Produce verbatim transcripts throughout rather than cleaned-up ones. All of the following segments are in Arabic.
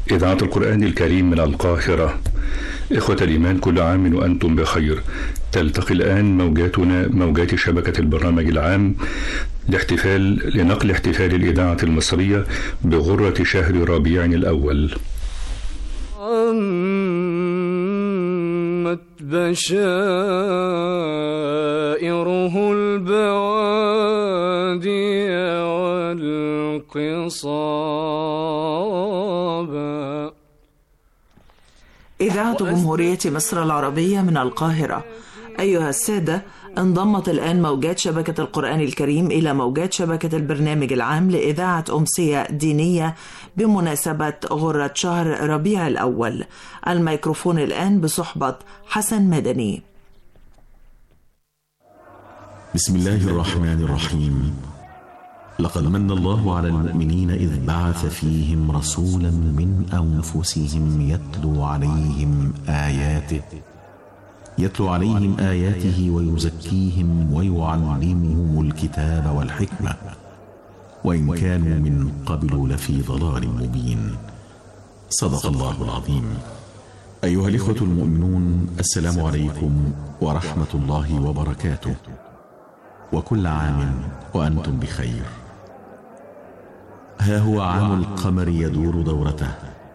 إذاعة القرآن الكريم من القاهرة. إخوة الإيمان، كل عام وأنتم بخير. تلتقي الآن موجاتنا موجات شبكة البرنامج العام لاحتفال لنقل احتفال الإذاعة المصرية بغرة شهر ربيع الأول. عمت بشائره البوادي والقصابا. إذاعة جمهورية مصر العربية من القاهرة. أيها السادة، انضمت الآن موجات شبكة القرآن الكريم إلى موجات شبكة البرنامج العام لإذاعة أمسية دينية بمناسبة غرة شهر ربيع الأول. الميكروفون الآن بصحبة حسن مدني. بسم الله الرحمن الرحيم. لقد من الله على المؤمنين إذ بعث فيهم رسولا من أنفسهم يتلو عليهم آياته يتلو عليهم آياته ويزكيهم ويعلمهم الكتاب والحكمة وإن كانوا من قبل لفي ضلال مبين. صدق الله العظيم. أيها الإخوة المؤمنون، السلام عليكم ورحمة الله وبركاته، وكل عام وأنتم بخير. ها هو عام القمر يدور دورته،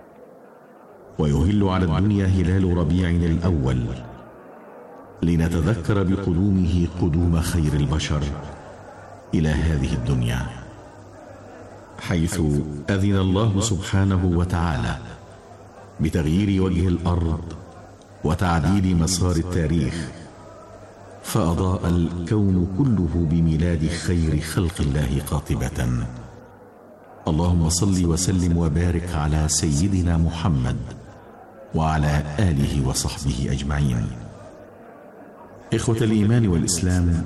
ويهل على الدنيا هلال ربيع الأول، لنتذكر بقدومه قدوم خير البشر إلى هذه الدنيا، حيث أذن الله سبحانه وتعالى بتغيير وجه الأرض وتعديل مسار التاريخ، فأضاء الكون كله بميلاد خير خلق الله قاطبة. اللهم صل وسلم وبارك على سيدنا محمد وعلى آله وصحبه أجمعين. إخوة الإيمان والإسلام،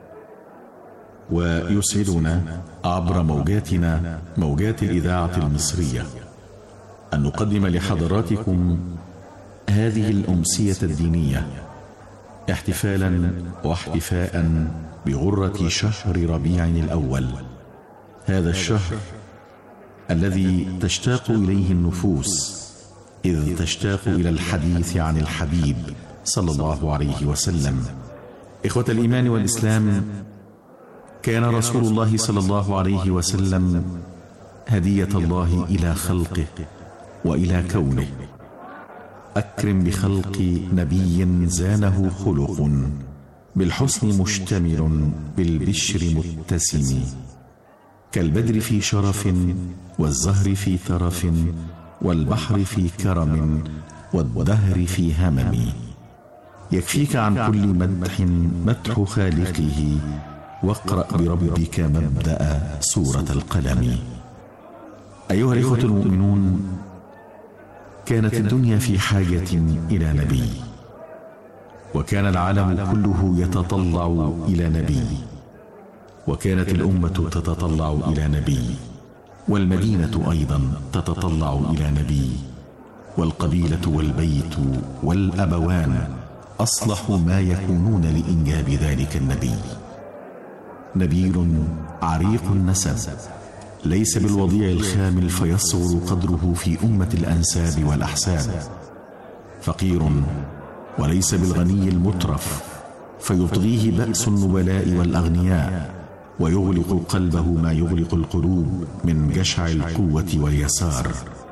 ويسعدنا عبر موجاتنا موجات الإذاعة المصرية أن نقدم لحضراتكم هذه الأمسية الدينية احتفالا واحتفاء بغرة شهر ربيع الأول، هذا الشهر الذي تشتاق إليه النفوس، إذ تشتاق إلى الحديث عن الحبيب صلى الله عليه وسلم. إخوة الإيمان والإسلام، كان رسول الله صلى الله عليه وسلم هدية الله إلى خلقه وإلى كونه. أكرم بخلق نبي زانه خلق، بالحسن مشتمل بالبشر متسم، كالبدر في شرف والزهر في ترف والبحر في كرم والدهر في همم. يكفيك عن كل مدح مدح خالقه، واقرأ بربك مبدأ سورة القلم. أيها الإخوة المؤمنون، كانت الدنيا في حاجة إلى نبي، وكان العالم كله يتطلع إلى نبي، وكانت الأمة تتطلع إلى نبي، والمدينة أيضا تتطلع إلى نبي، والقبيلة والبيت والأبوان أصلح ما يكونون لإنجاب ذلك النبي. نبيل عريق النسب، ليس بالوضيع الخامل فيصغر قدره في أمة الأنساب والأحساب، فقير وليس بالغني المترف فيطغيه بأس النبلاء والأغنياء، ويغلق قلبه ما يغلق القلوب من جشع القوة واليسار.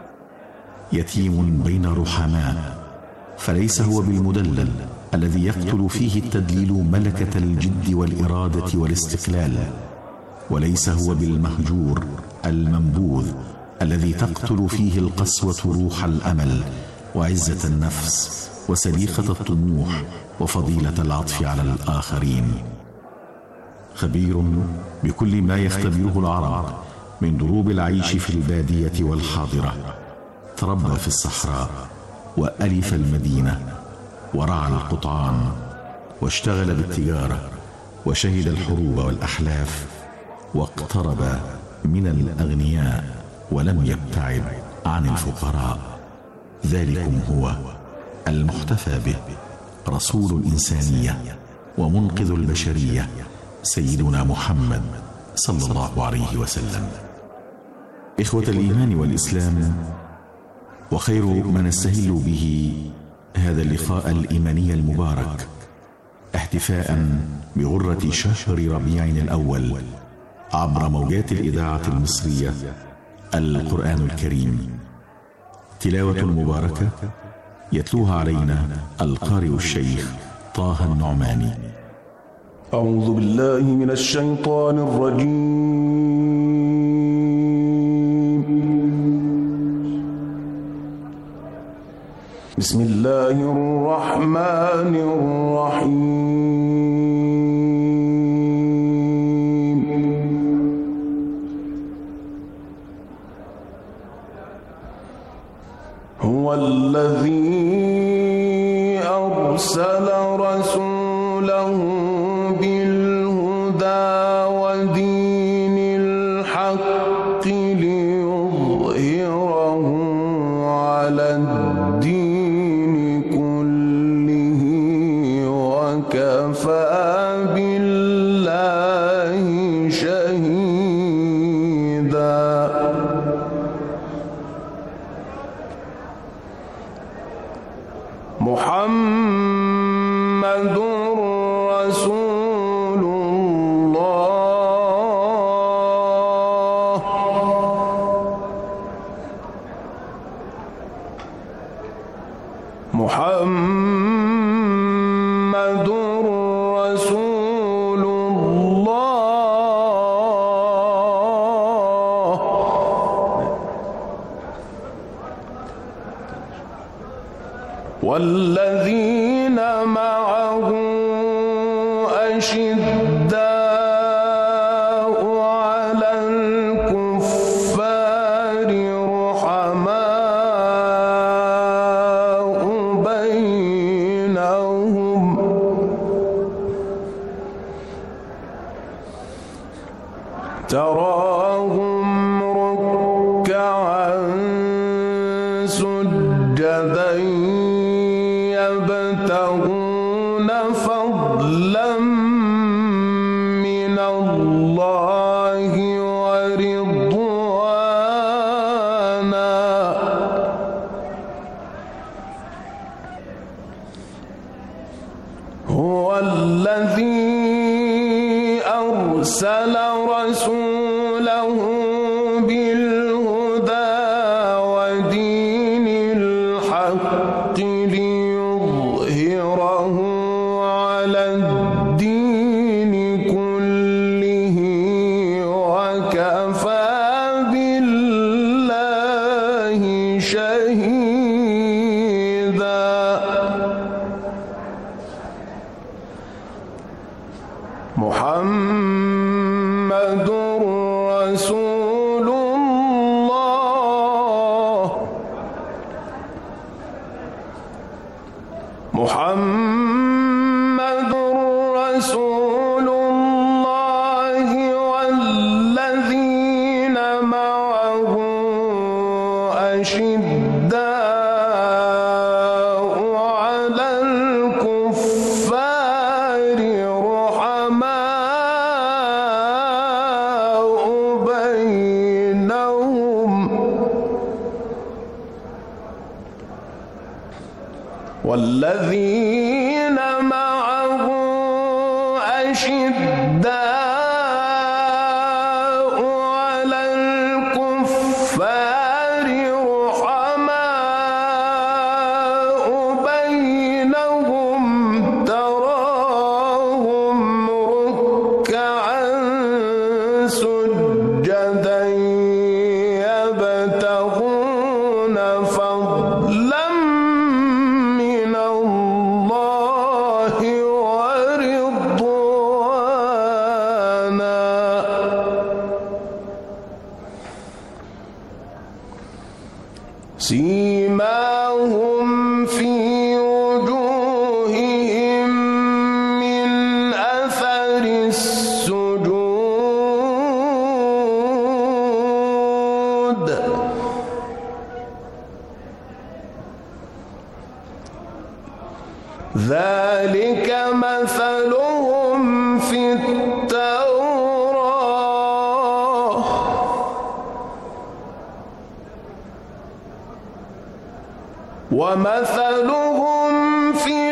يتيم بين رحماء، فليس هو بالمدلل الذي يقتل فيه التدليل ملكة الجد والإرادة والاستقلال، وليس هو بالمهجور المنبوذ الذي تقتل فيه القسوة روح الأمل وعزة النفس وسليقة الطموح وفضيلة العطف على الآخرين. خبير بكل ما يختبره العرب من دروب العيش في البادية والحاضرة، تربى في الصحراء وألف المدينة ورعى القطعان واشتغل بالتجارة وشهد الحروب والأحلاف، واقترب من الأغنياء ولم يبتعد عن الفقراء. ذلكم هو المحتفى به رسول الإنسانية ومنقذ البشرية، سيدنا محمد صلى الله عليه وسلم. إخوة الإيمان والإسلام، وخير ما نستهل به هذا اللقاء الإيماني المبارك احتفاء بغرة شهر ربيع الأول عبر موجات الإذاعة المصرية القرآن الكريم، تلاوة مباركة يتلوها علينا القارئ الشيخ طه النعماني. أعوذ بالله من الشيطان الرجيم. بسم الله الرحمن الرحيم. هو الذي أرسل رسوله بالهدى ودين الحق ليظهره على الدين كله وكفى بالله شهيدا. محمد رسول الله محمد رسول الله والذين معه أشداء على الكفار رحماء بينهم تراهم ركعا سجدا يبتغون فضلا من الله ورضوانا هو الذي أرسل رسوله بالهدى ودين الحق ليظهره على الدين كله وكفى بالله شهيدا. محمد رسول الله محمد رسول الله والذين معه أشداء على الكفار رحماء بينهم والذين معه أشداء على الكفار رحماء بينهم تراهم ركعا سجدا يبتغون فضلا من الله ورضوانا سيماهم في وجوههم من أثر السجود ذلك مثلهم في التوراة ومثلهم في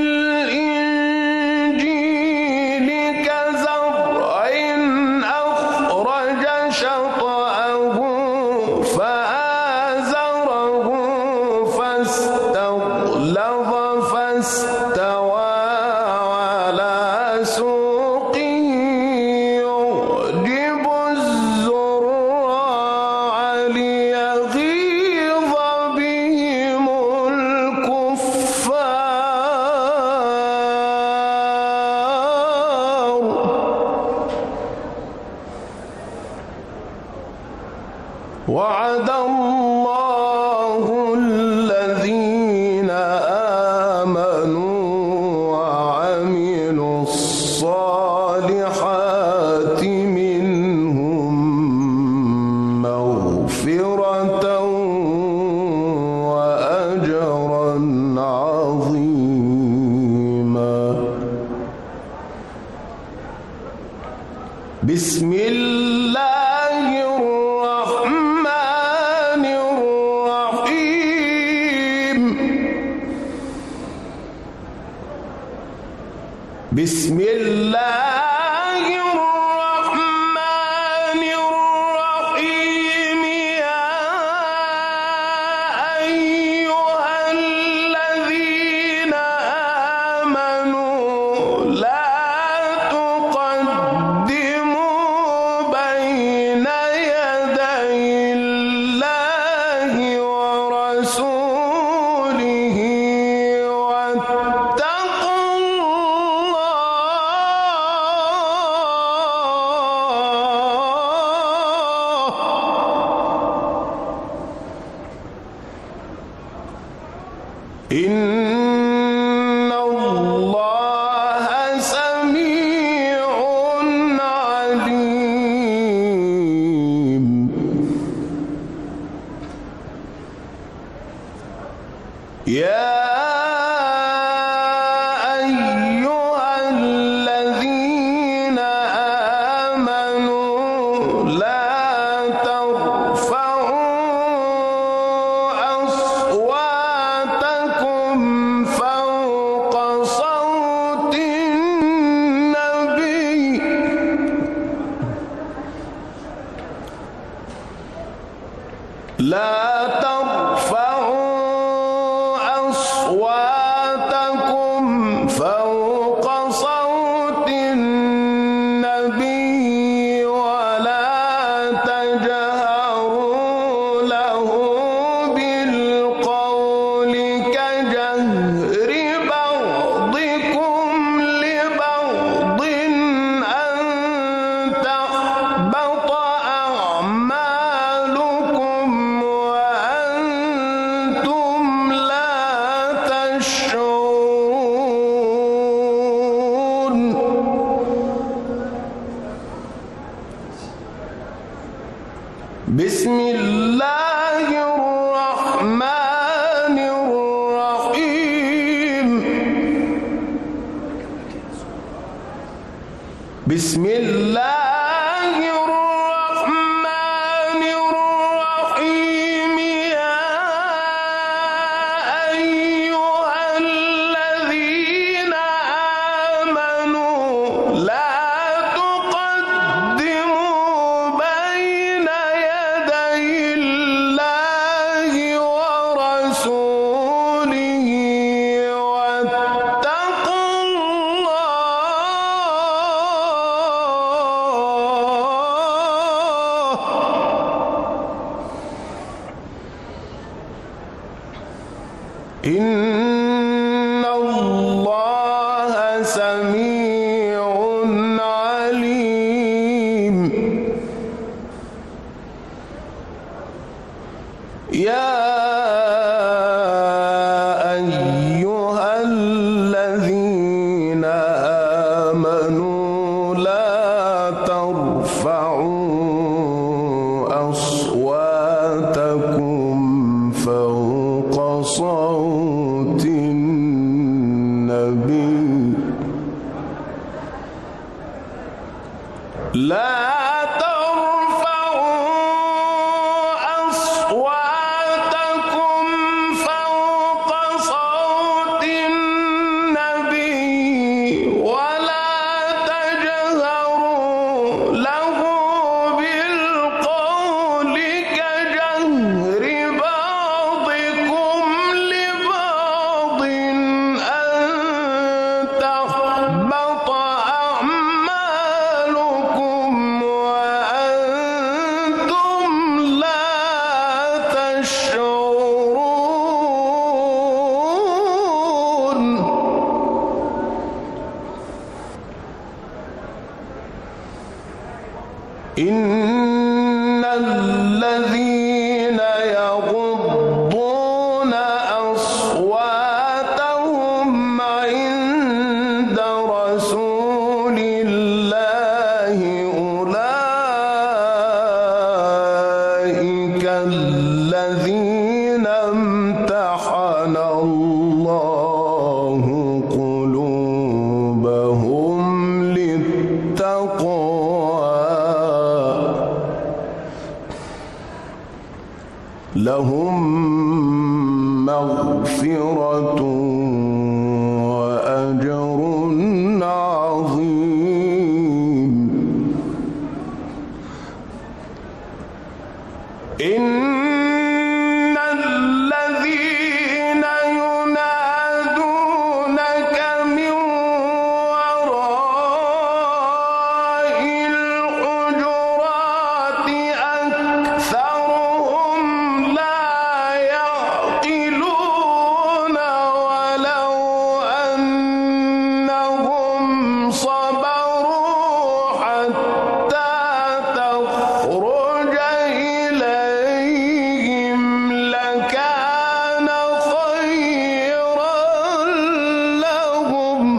الإنجيل كزرع أخرج شطأه فآزره فاستغلظ فاستوى على سوقه يعجب الزراع ليغيظ بهم الكفار. وعد الله الذين آمنوا وعملوا الصالحات منهم مغفرة وأجرا عظيما. بسم الله الرحمن الرحيم. بسم الله الرحمن الرحيم. يا أيها الذين آمنوا لا تقدموا بين يدي الله ورسوله واتقوا الله إن الله سميع عليم. يا أيها الذين آمنوا لا ترفعوا أصواتكم فوق صوت النبي لا ترفعوا أصواتكم فوق صوت النبي ولا تجهروا له بالقول كجهر بعضكم لبعض أن تحبط أعمالكم وأنتم لا تشعرون. بسم الله الرحمن الرحيم. بسم الله الرحمن الرحيم. يا أيها الذين آمنوا لا تقدموا بين يدي الله ورسوله واتقوا الله إن الله سميع عليم. يا أيها الذين آمنوا لا ترفعوا أصواتكم فوق صوت مغفرة وأجر عظيم. إن الذين ينادونك من وراء الحجرات أكثرهم لا يعقلون ولو أنهم صبروا حتى تخرج إليهم لكان خيرا لهم.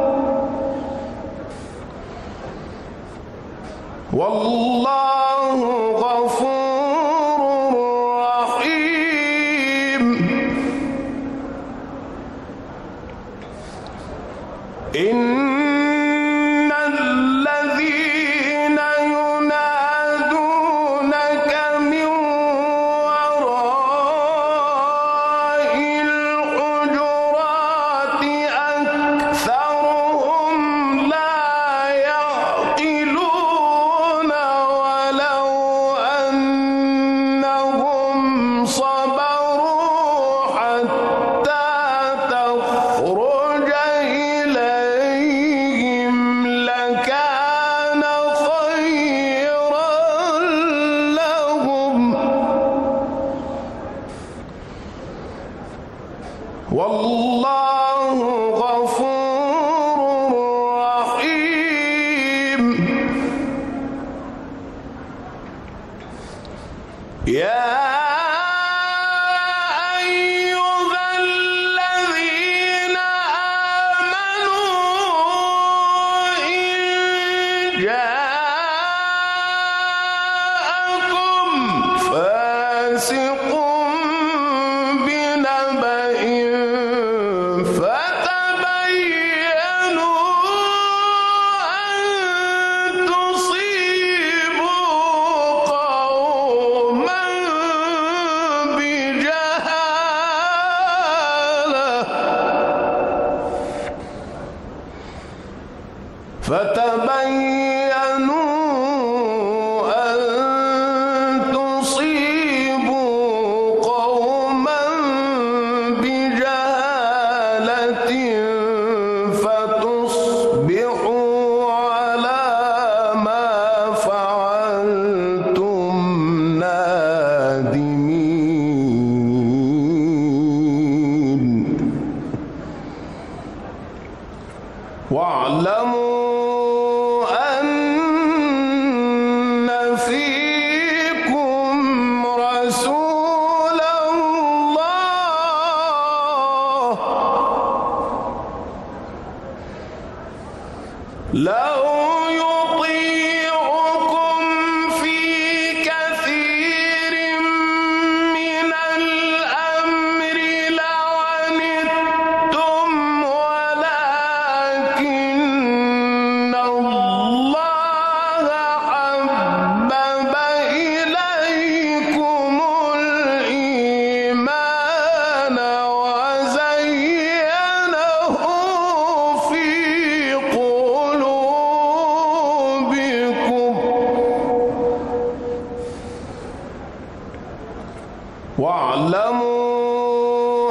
والله غفور رحيم. إن الذين ينادونك من وراء الحجرات أكثرهم لا يعقلون ولو أنهم صبروا حتى تخرج إليهم لكان خيرا لهم. والله غفور رحيم. يا أيها الذين آمنوا إن جاءكم فاسق بنبأ فتبينوا أن تصيبوا قوما بجهالة فتبينوا أن تصيبوا قوما بجهالة فتصبحوا على ما فعلتم نادمين. واعلموا أن فيكم رسول الله لو يطيعكم في كثير من الأمر لعنتم ولكن الله حبب إليكم الإيمان وزينه في قلوبكم واعلموا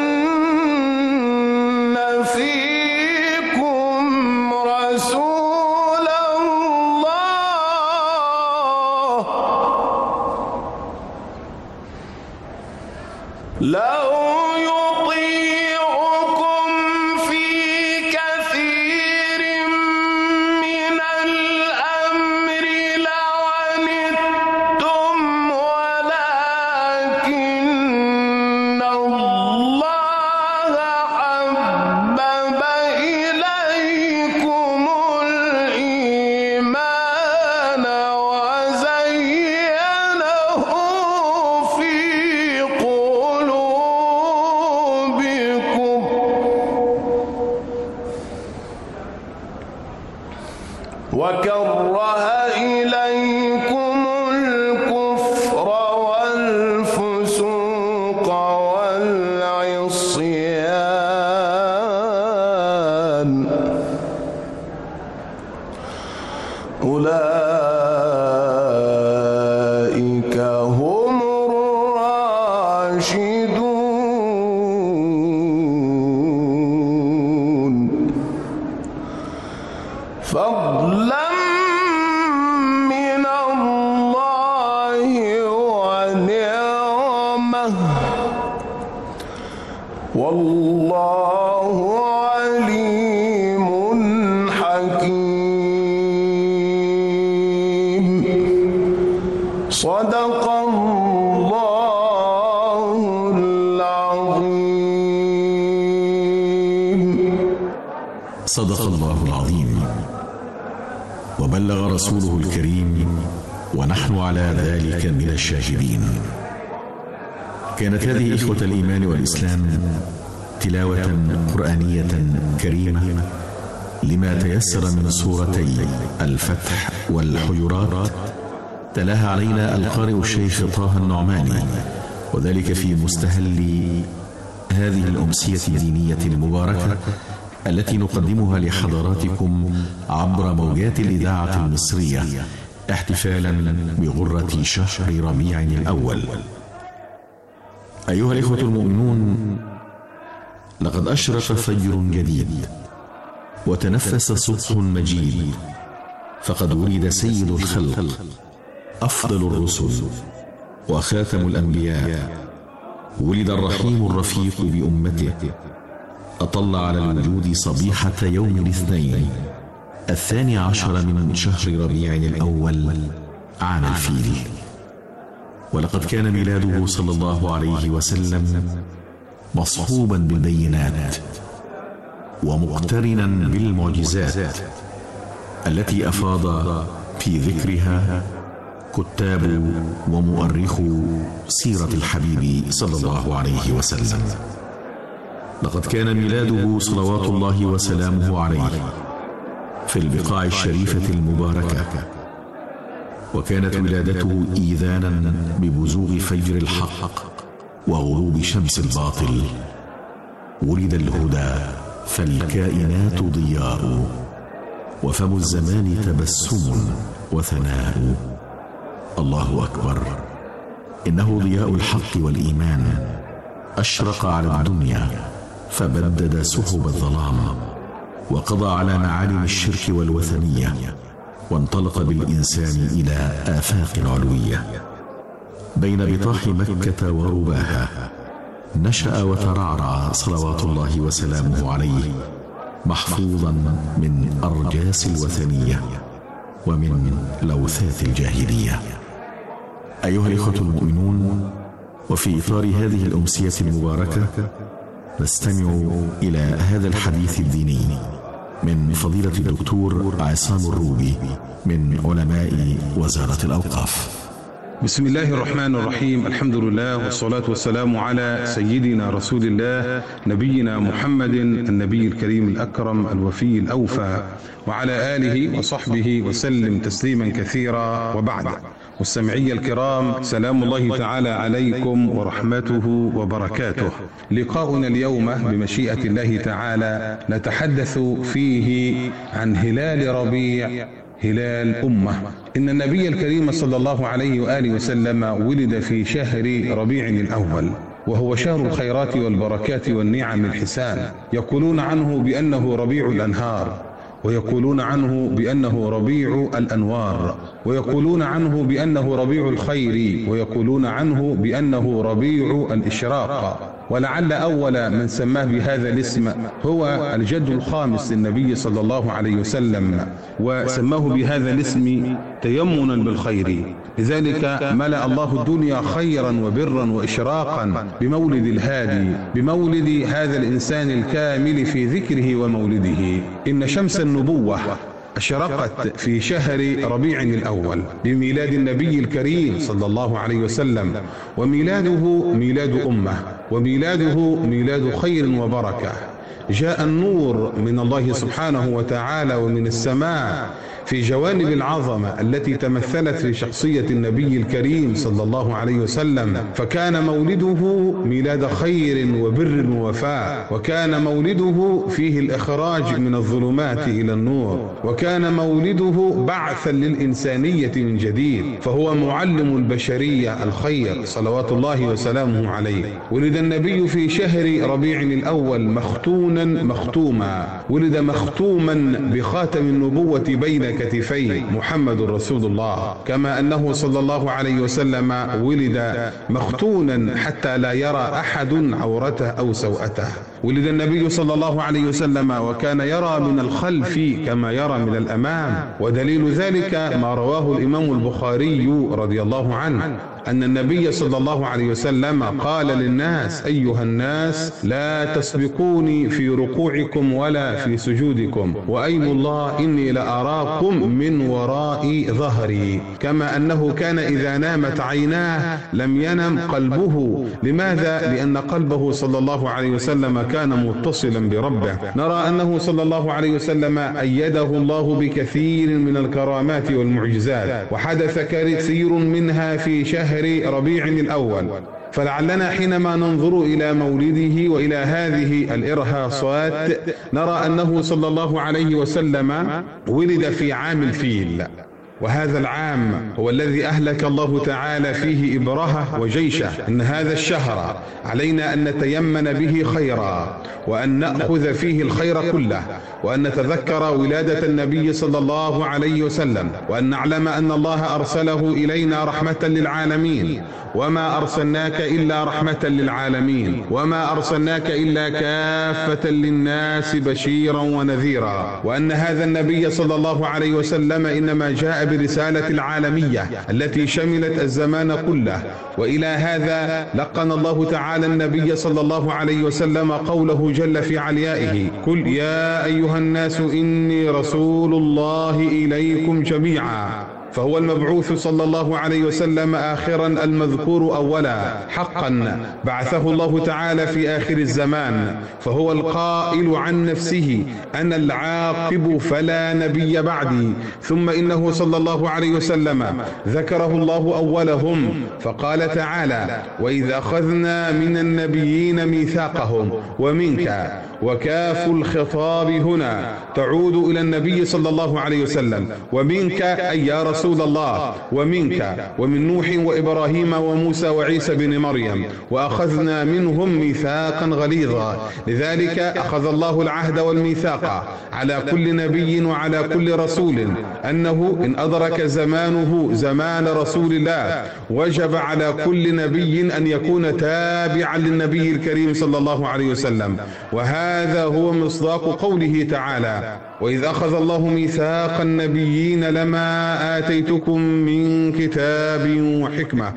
أن فيكم رسول الله لو يطيعكم في كثير من الأمر لعنتم ولكن الله حبب إليكم الإيمان وزينه في قلوبكم وكره إليكم الكفر والفسوق والعصيان فضلا من الله ونعمة والله عليم حكيم. صدق الله العظيم. صدق الله العظيم وبلغ رسوله الكريم ونحن على ذلك من الشاهدين. كانت هذه إخوة الإيمان والإسلام تلاوة قرآنية كريمة لما تيسر من سورتي الفتح والحجرات، تلاها علينا القارئ الشيخ طه النعماني، وذلك في مستهل هذه الأمسية الدينية المباركة التي نقدمها لحضراتكم عبر موجات الإذاعة المصرية احتفالا بغرة شهر ربيع الأول. أيها الإخوة المؤمنون، لقد أشرق فجر جديد وتنفس صبح مجيد، فقد ولد سيد الخلق أفضل الرسل وخاتم الأنبياء، ولد الرحيم الرفيق بأمته، أطل على الوجود صبيحة يوم الاثنين الثاني عشر من شهر ربيع الأول عام الفيل. ولقد كان ميلاده صلى الله عليه وسلم مصحوبا بالبينات ومقترنا بالمعجزات التي أفاض في ذكرها كتاب ومؤرخو سيرة الحبيب صلى الله عليه وسلم. لقد كان ميلاده صلوات الله وسلامه عليه في البقاع الشريفة المباركة، وكانت ولادته إيذانا ببزوغ فجر الحق وغروب شمس الباطل. ولد الهدى فالكائنات ضياء، وفم الزمان تبسم وثناء. الله أكبر، إنه ضياء الحق والإيمان، أشرق على الدنيا فبدد سحب الظلام، وقضى على معالم الشرك والوثنية، وانطلق بالإنسان إلى آفاق علوية. بين بطاح مكة ورباها نشأ وترعرع صلوات الله وسلامه عليه، محفوظا من أرجاس الوثنية ومن لوثات الجاهلية. أيها الإخوة المؤمنون، وفي إطار هذه الأمسية المباركة نستمع إلى هذا الحديث الديني من فضيلة الدكتور عصام الروبي من علماء وزارة الأوقاف. بسم الله الرحمن الرحيم. الحمد لله والصلاة والسلام على سيدنا رسول الله نبينا محمد النبي الكريم الأكرم الوفي الأوفى، وعلى آله وصحبه وسلم تسليما كثيرا. وبعد، مستمعي الكرام، سلام الله تعالى عليكم ورحمته وبركاته. لقاؤنا اليوم بمشيئة الله تعالى نتحدث فيه عن هلال ربيع، هلال أمة. إن النبي الكريم صلى الله عليه وآله وسلم ولد في شهر ربيع الأول، وهو شهر الخيرات والبركات والنعم الحسان. يقولون عنه بأنه ربيع الأنهار، ويقولون عنه بأنه ربيع الأنوار، ويقولون عنه بأنه ربيع الخير، ويقولون عنه بأنه ربيع الإشراق. ولعل أول من سماه بهذا الاسم هو الجد الخامس للنبي صلى الله عليه وسلم، وسماه بهذا الاسم تيمنا بالخير. لذلك ملأ الله الدنيا خيرا وبرا وإشراقا بمولد الهادي، بمولد هذا الإنسان الكامل في ذكره ومولده. إن شمس النبوة أشرقت في شهر ربيع الأول بميلاد النبي الكريم صلى الله عليه وسلم، وميلاده ميلاد أمة، وميلاده ميلاد خير وبركة. جاء النور من الله سبحانه وتعالى ومن السماء في جوانب العظمة التي تمثلت في شخصية النبي الكريم صلى الله عليه وسلم، فكان مولده ميلاد خير وبر ووفاء، وكان مولده فيه الإخراج من الظلمات إلى النور، وكان مولده بعثا للإنسانية من جديد، فهو معلم البشرية الخير صلوات الله وسلامه عليه. ولد النبي في شهر ربيع الأول مختونا مختوما، ولد مختوما بخاتم النبوة بين كتفيه محمد رسول الله، كما أنه صلى الله عليه وسلم ولد مختونا حتى لا يرى أحد عورته أو سوءته. ولد النبي صلى الله عليه وسلم وكان يرى من الخلف كما يرى من الأمام، ودليل ذلك ما رواه الإمام البخاري رضي الله عنه أن النبي صلى الله عليه وسلم قال للناس: أيها الناس لا تسبقوني في ركوعكم ولا في سجودكم، وأيم الله إني لأراكم من وراء ظهري. كما أنه كان إذا نامت عيناه لم ينم قلبه. لماذا؟ لأن قلبه صلى الله عليه وسلم كان متصلا بربه. نرى أنه صلى الله عليه وسلم أيده الله بكثير من الكرامات والمعجزات، وحدث كثير منها في شهر ربيع الأول. فلعلنا حينما ننظر إلى مولده وإلى هذه الإرهاصات نرى أنه صلى الله عليه وسلم ولد في عام الفيل، وهذا العام هو الذي أهلك الله تعالى فيه إبرهة وجيشه. إن هذا الشهر علينا أن نتيمن به خيرا، وأن نأخذ فيه الخير كله، وأن نتذكر ولادة النبي صلى الله عليه وسلم، وأن نعلم أن الله أرسله إلينا رحمة للعالمين، وما أرسلناك إلا رحمة للعالمين، وما أرسلناك إلا كافة للناس بشيرا ونذيرا، وأن هذا النبي صلى الله عليه وسلم إنما جاء برسالة العالمية التي شملت الزمان كله. وإلى هذا لقن الله تعالى النبي صلى الله عليه وسلم قوله جل في عليائه: قل يا أيها الناس إني رسول الله إليكم جميعا. فهو المبعوث صلى الله عليه وسلم آخرا المذكور أولا، حقا بعثه الله تعالى في آخر الزمان، فهو القائل عن نفسه: أنا العاقب فلا نبي بعدي. ثم إنه صلى الله عليه وسلم ذكره الله أولهم فقال تعالى: وإذ أخذنا من النبيين ميثاقهم ومنك، وكاف الخطاب هنا تعود إلى النبي صلى الله عليه وسلم، ومنك أي يا رسول الله، ومنك ومن نوح وإبراهيم وموسى وعيسى بن مريم، وأخذنا منهم ميثاقا غليظا. لذلك أخذ الله العهد والميثاق على كل نبي وعلى كل رسول أنه إن أدرك زمانه زمان رسول الله وجب على كل نبي أن يكون تابعا للنبي الكريم صلى الله عليه وسلم. وهذا هو مصداق قوله تعالى: وإذ أخذ الله ميثاق النبيين لما آتيتكم من كتاب وحكمة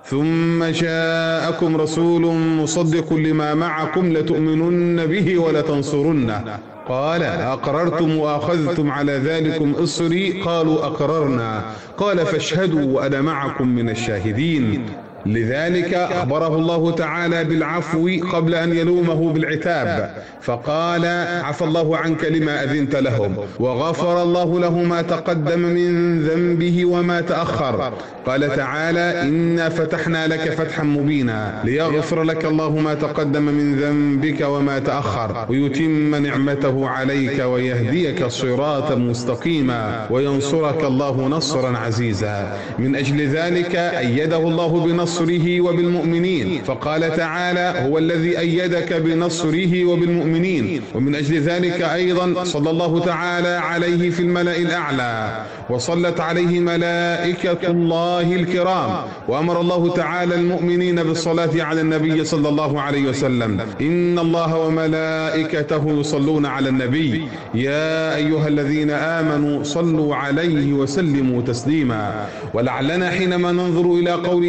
ثم جاءكم رسول مصدق لما معكم لتؤمنن به ولتنصرنه. قال: أقررتم وأخذتم على ذلكم إصري؟ قالوا أقررنا. قال: فاشهدوا وأنا معكم من الشاهدين. لذلك أخبره الله تعالى بالعفو قبل أن يلومه بالعتاب، فقال: عفى الله عنك لما أذنت لهم، وغفر الله له ما تقدم من ذنبه وما تأخر. قال تعالى: إنا فتحنا لك فتحا مبينا ليغفر لك الله ما تقدم من ذنبك وما تأخر، ويتم نعمته عليك ويهديك صراطا مستقيما، وينصرك الله نصرا عزيزا. من أجل ذلك أيده الله بنصره وبالمؤمنين، فقال تعالى: هو الذي أيدك بنصره وبالمؤمنين. ومن أجل ذلك أيضا صلى الله تعالى عليه في الملأ الأعلى، وصلت عليه ملائكة الله الكرام، وأمر الله تعالى المؤمنين بالصلاة على النبي صلى الله عليه وسلم: إن الله وملائكته يصلون على النبي يا أيها الذين آمنوا صلوا عليه وسلموا تسليما. ولعلنا حينما ننظر إلى قوله تعالى: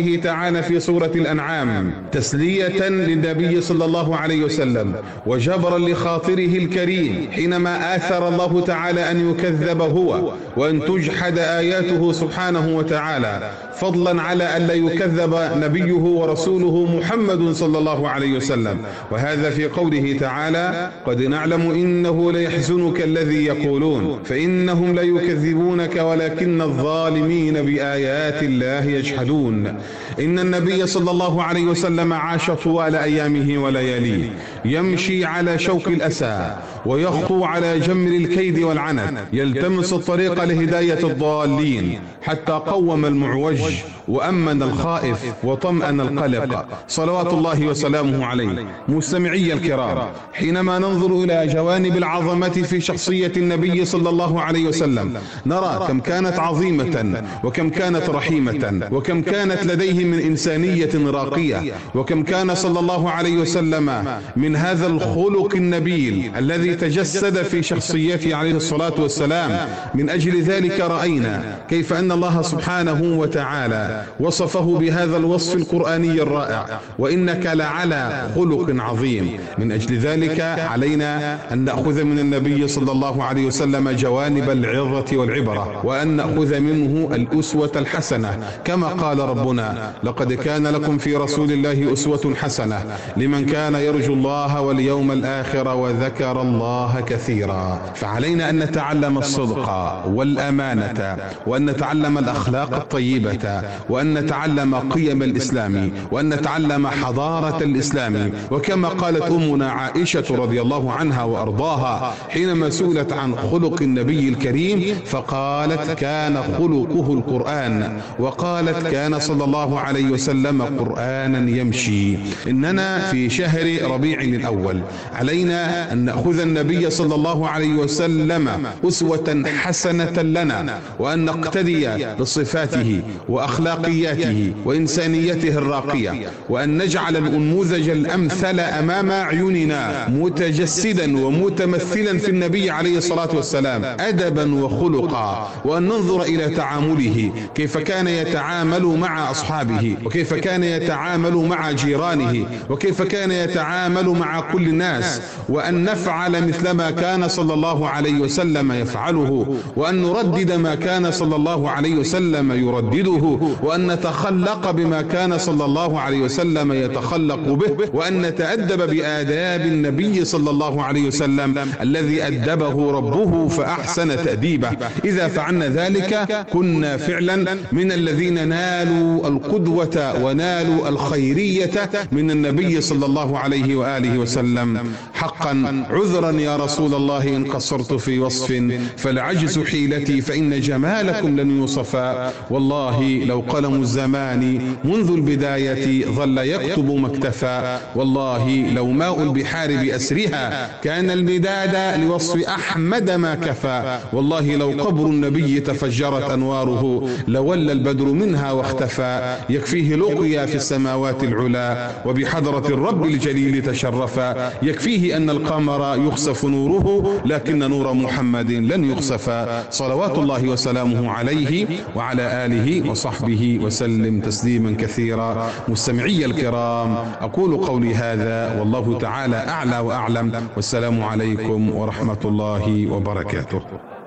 سبحانه في سورة الأنعام تسلية للنبي صلى الله عليه وسلم وجبرا لخاطره الكريم حينما آثر الله تعالى أن يكذب هو وأن تجحد آياته سبحانه وتعالى، فضلا على أن لا يكذب نبيه ورسوله محمد صلى الله عليه وسلم. وهذا في قوله تعالى: قد نعلم إنه ليحزنك الذي يقولون فإنهم لا يكذبونك ولكن الظالمين بآيات الله يجحدون. إن النبي صلى الله عليه وسلم عاش طوال أيامه ولياليه يمشي على شوك الأسى ويخطو على جمر الكيد والعنت، يلتمس الطريق لهداية الضالين حتى قوم المعوج وأمن الخائف وطمأن القلق، صلوات الله وسلامه عليه. مستمعي الكرام، حينما ننظر إلى جوانب العظمة في شخصية النبي صلى الله عليه وسلم نرى كم كانت عظيمة وكم كانت رحيمة وكم كانت لديه من إنسانية راقية، وكم كان صلى الله عليه وسلم من هذا الخلق النبيل الذي تجسد في شخصيته عليه الصلاة والسلام. من أجل ذلك رأينا كيف أن الله سبحانه وتعالى وصفه بهذا الوصف القرآني الرائع: وإنك لعلى خلق عظيم. من أجل ذلك علينا أن نأخذ من النبي صلى الله عليه وسلم جوانب العظة والعبرة، وأن نأخذ منه الأسوة الحسنة، كما قال ربنا: لقد كان لكم في رسول الله أسوة حسنة لمن كان يرجو الله واليوم الآخر وذكر الله كثيرا. فعلينا أن نتعلم الصدق والأمانة، وأن نتعلم الأخلاق الطيبة، وأن نتعلم قيم الإسلام، وأن نتعلم حضارة الإسلام. وكما قالت أمنا عائشة رضي الله عنها وأرضاها حينما سئلت عن خلق النبي الكريم فقالت: كان خلقه القرآن، وقالت: كان صلى الله عليه وسلم قرآنا يمشي. إننا في شهر ربيع الأول علينا أن نأخذ النبي صلى الله عليه وسلم أسوة حسنة لنا، وأن نقتدي بصفاته وأخلاقياته وإنسانيته الراقية، وأن نجعل الأنموذج الأمثل أمام أعيننا متجسدا ومتمثلا في النبي عليه الصلاة والسلام أدبا وخلقا، وأن ننظر إلى تعامله، كيف كان يتعامل مع أصحابه، وكيف كان يتعامل مع جيرانه، وكيف كان يتعامل مع كل الناس، وأن نفعل مثل ما كان صلى الله عليه وسلم يفعله، وأن نردد ما كان صلى الله عليه وسلم يردده، وأن نتخلق بما كان صلى الله عليه وسلم يتخلق به، وأن نتأدب بآداب النبي صلى الله عليه وسلم الذي أدبه ربه فأحسن تأديبه. إذا فعلنا ذلك كنا فعلا من الذين نالوا القدوة ونالوا الخيرية من النبي صلى الله عليه وآله وسلم. حقا عذرا يا رسول الله إن قصرت في وصف، فالعجز حيلتي فإن جمالكم لن يوصفا. والله لو قلم الزمان منذ البداية ظل يكتب ما اكتفى، والله لو ماء البحار بأسرها كان المداد لوصف أحمد ما كفى، والله لو قبر النبي تفجرت أنواره لولى البدر منها واختفى. يكفيه لقيا في السماوات العلا وبحضرة الرب الجليل تشرفا، يكفيه أن القمر يخسف نوره لكن نور محمد لن يخسفا، صلوات الله وسلامه عليه وعلى آله وصحبه وسلم تسليما كثيرا. مستمعي الكرام، أقول قولي هذا والله تعالى أعلى وأعلم، والسلام عليكم ورحمة الله وبركاته.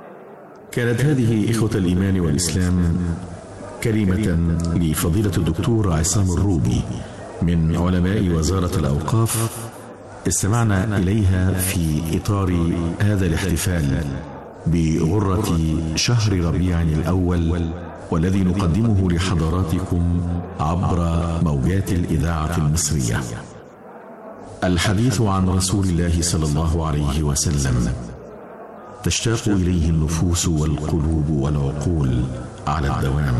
كانت هذه إخوة الإيمان والإسلام كلمة لفضيلة الدكتور عصام الروبي من علماء وزارة الأوقاف، استمعنا إليها في إطار هذا الاحتفال بغرة شهر ربيع الأول، والذي نقدمه لحضراتكم عبر موجات الإذاعة المصرية. الحديث عن رسول الله صلى الله عليه وسلم تشتاق إليه النفوس والقلوب والعقول على الدوام.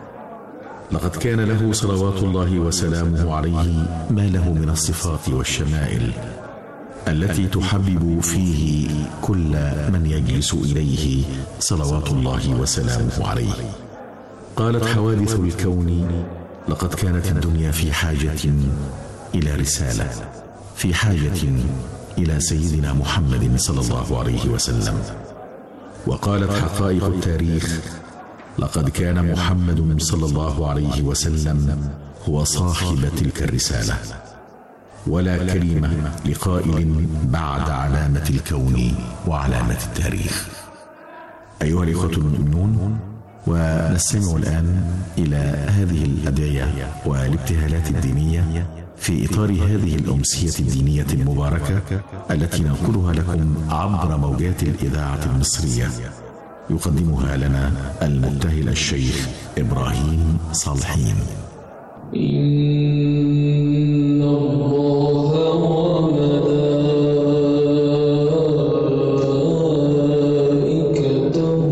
لقد كان له صلوات الله وسلامه عليه ما له من الصفات والشمائل التي تحبب فيه كل من يجلس إليه صلوات الله وسلامه عليه. قالت حوادث الكون: لقد كانت الدنيا في حاجة إلى رسالة، في حاجة إلى سيدنا محمد صلى الله عليه وسلم. وقالت حقائق التاريخ: لقد كان محمد صلى الله عليه وسلم هو صاحب تلك الرسالة، ولا كلمة لقائل بعد علامة الكون وعلامة التاريخ. أيها الإخوة المؤمنون، ونستمع الآن إلى هذه الأدعية والابتهالات الدينية في إطار هذه الأمسية الدينية المباركة التي ننقلها لكم عبر موجات الإذاعة المصرية. يقدمها لنا المبتهل الشيخ إبراهيم صالحين. إن الله وملائكته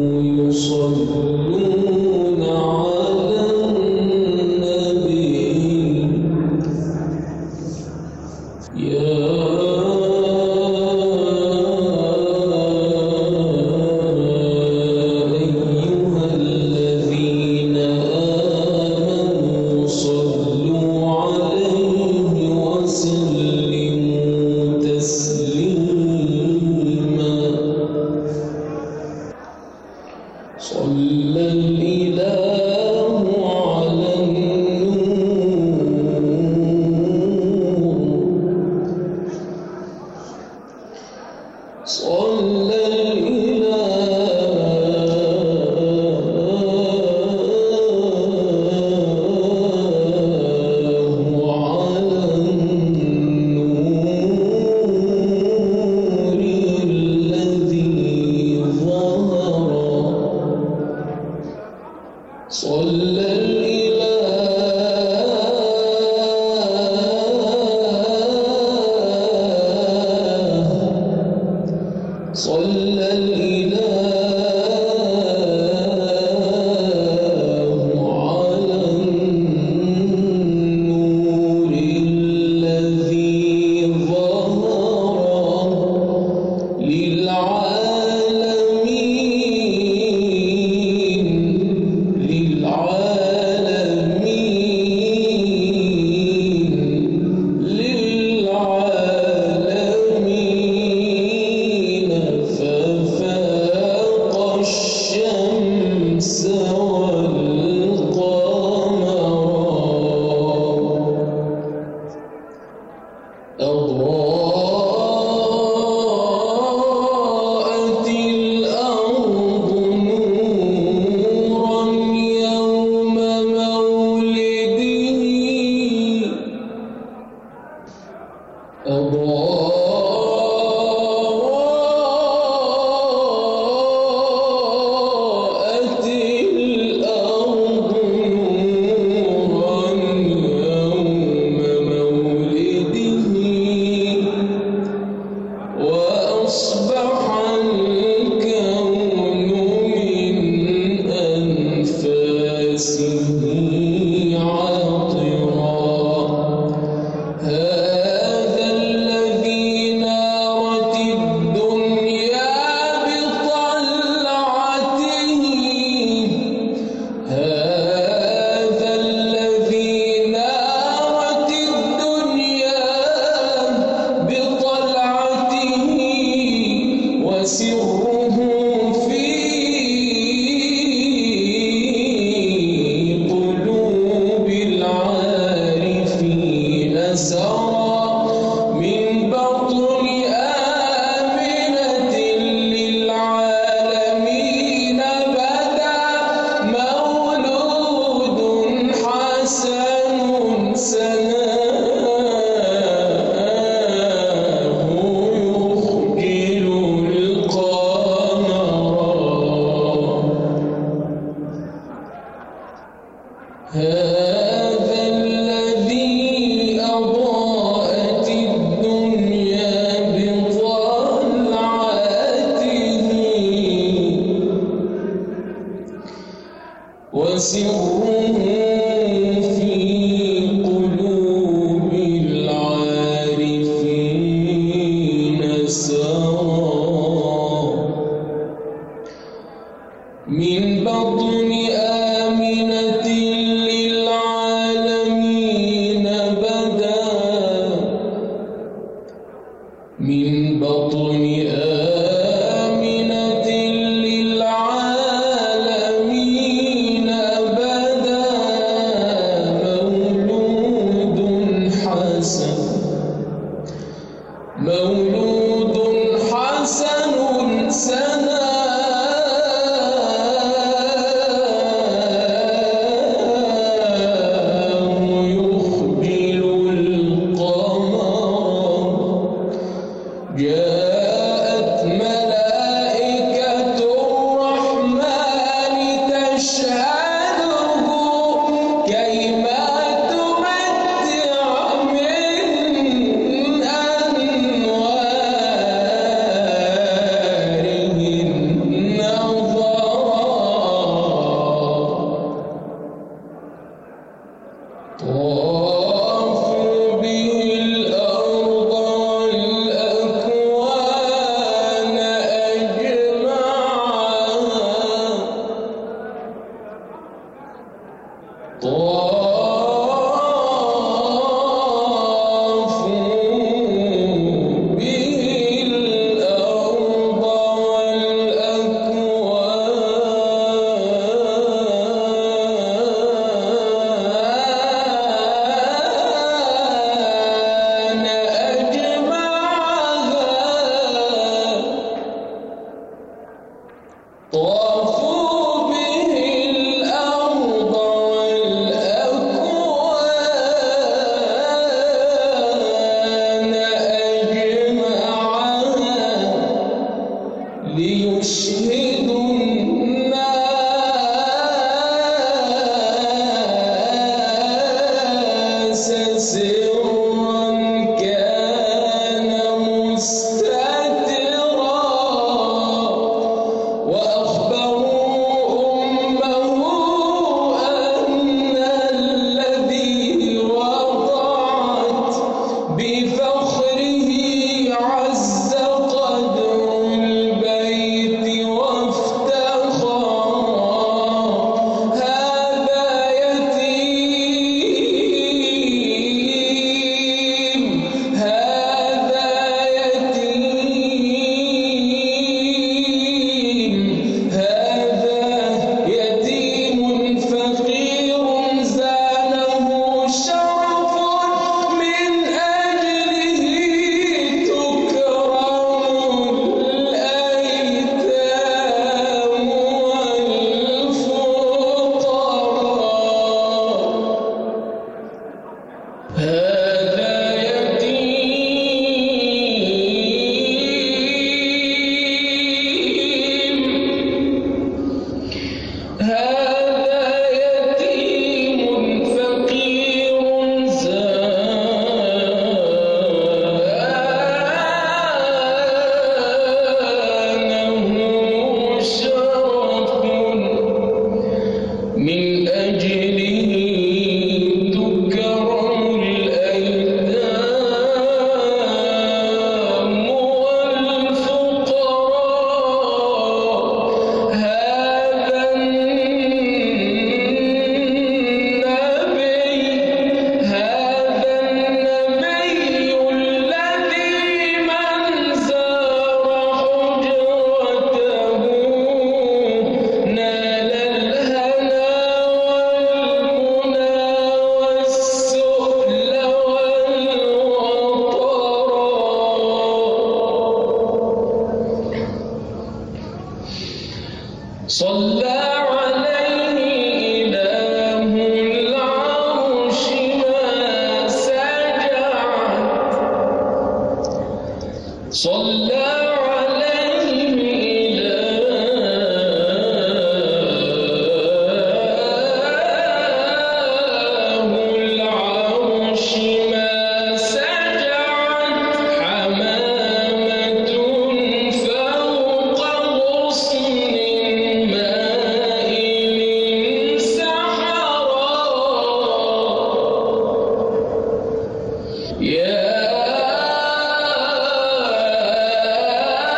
يصلون على النبي يا للعالمين أبدا مولود حسن سنا يا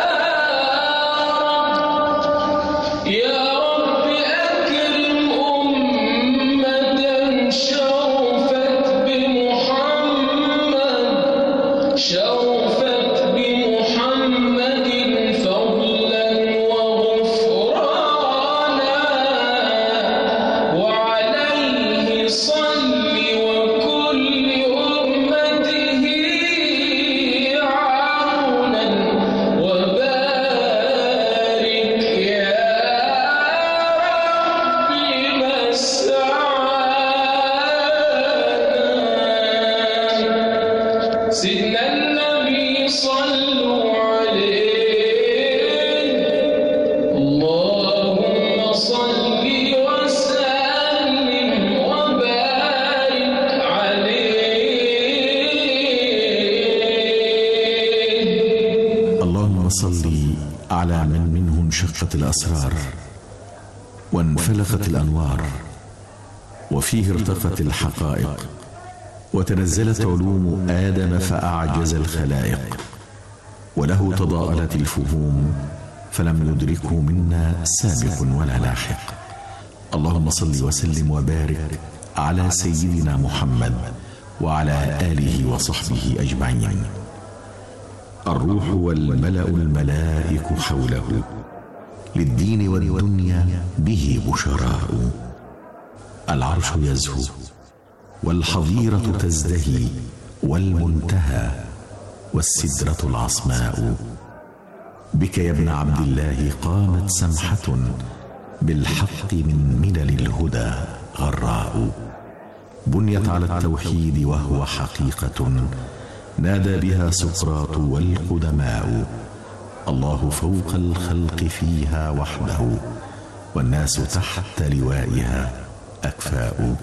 اللهم صل على من منه انشقت الأسرار وانفلقت الأنوار وفيه ارتقت الحقائق وتنزلت علوم آدم فأعجز الخلائق وله تضاءلت الفهوم فلم يدركه منا سابق ولا لاحق. اللهم صل وسلم وبارك على سيدنا محمد وعلى آله وصحبه أجمعين. الروح والملأ الملائك حوله للدين والدنيا به بشراء. العرش يزهو والحظيرة تزدهي والمنتهى والسدرة العصماء. بك يا ابن عبد الله قامت سمحة بالحق من ملل الهدى غراء. بنيت على التوحيد وهو حقيقة نادى بها سقراط والقدماء. الله فوق الخلق فيها وحده والناس تحت لوائها أكفاء.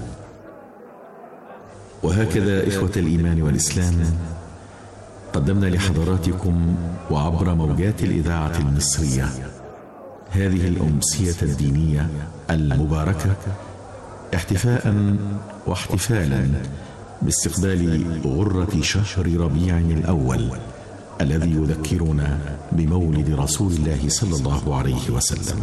وهكذا إخوة الإيمان والإسلام قدمنا لحضراتكم وعبر موجات الإذاعة المصرية هذه الأمسية الدينية المباركة احتفاء واحتفالا باستقبال غرة شهر ربيع الأول الذي يذكرنا بمولد رسول الله صلى الله عليه وسلم.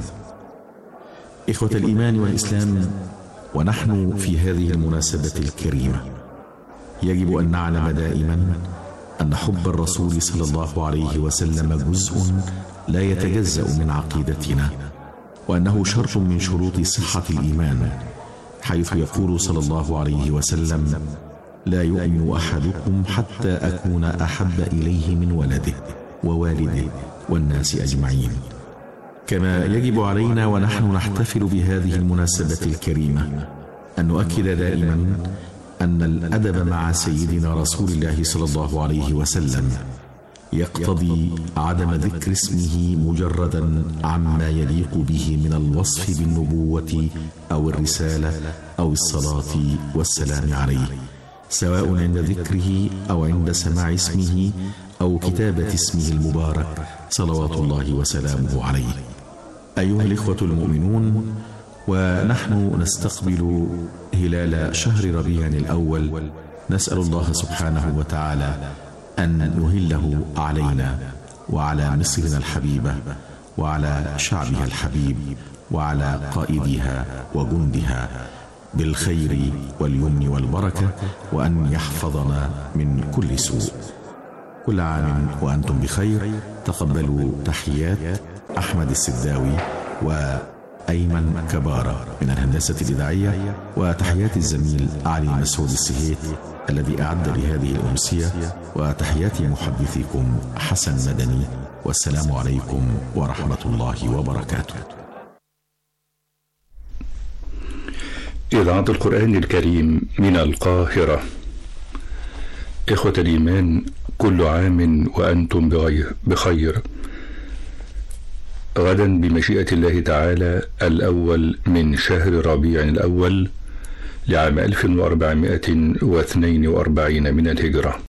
إخوة الإيمان والإسلام، ونحن في هذه المناسبة الكريمة يجب أن نعلم دائما أن حب الرسول صلى الله عليه وسلم جزء لا يتجزأ من عقيدتنا، وأنه شرط من شروط صحة الإيمان، حيث يقول صلى الله عليه وسلم: لا يؤمن أحدكم حتى أكون أحب إليه من ولده ووالده والناس أجمعين. كما يجب علينا ونحن نحتفل بهذه المناسبة الكريمة أن نؤكد دائما أن الأدب مع سيدنا رسول الله صلى الله عليه وسلم يقتضي عدم ذكر اسمه مجردا عما يليق به من الوصف بالنبوة أو الرسالة أو الصلاة والسلام عليه، سواء عند ذكره أو عند سماع اسمه أو كتابة اسمه المبارك صلوات الله وسلامه عليه. أيها الإخوة المؤمنون، ونحن نستقبل هلال شهر ربيع الأول، نسأل الله سبحانه وتعالى أن نهله علينا وعلى مصرنا الحبيبة وعلى شعبها الحبيب وعلى قائدها وجندها بالخير واليمن والبركة، وأن يحفظنا من كل سوء. كل عام وأنتم بخير. تقبلوا تحيات أحمد السداوي وأيمن كبارة من الهندسة الإذاعية، وتحيات الزميل علي مسعود السهيت الذي أعد لهذه الأمسية، وتحيات محدثكم حسن مدني، والسلام عليكم ورحمة الله وبركاته. إذاعة القرآن الكريم من القاهرة. إخوة الإيمان، كل عام وأنتم بخير. غدا بمشيئة الله تعالى الأول من شهر ربيع الأول لعام ألف وأربعمائة واثنين وأربعين من الهجرة.